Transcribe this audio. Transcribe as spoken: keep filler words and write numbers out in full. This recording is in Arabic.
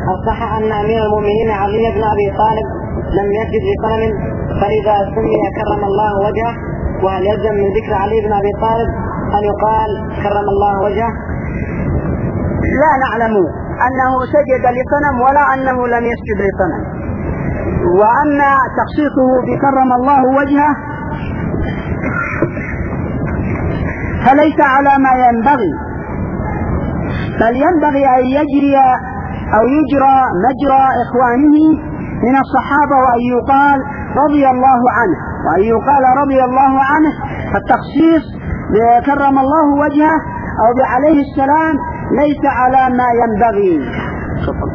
الصح أن أمير المؤمنين علي بن أبي طالب لم يسجد لصنم، فإذا سمي كرم الله وجهه؟ وهل يلزم من ذكر علي بن أبي طالب أن يقال كرم الله وجهه؟ لا نعلم أنه سجد لصنم ولا أنه لم يسجد لصنم. وأما تخصيصه بكرم الله وجهه فليس على ما ينبغي، بل ينبغي أن يجري أو يجرى مجرى إخوانه من الصحابة، وأن يقال رضي الله عنه، وأن يقال رضي الله عنه. فالتخصيص بكرم الله وجهه أو بعليه السلام ليس على ما ينبغي.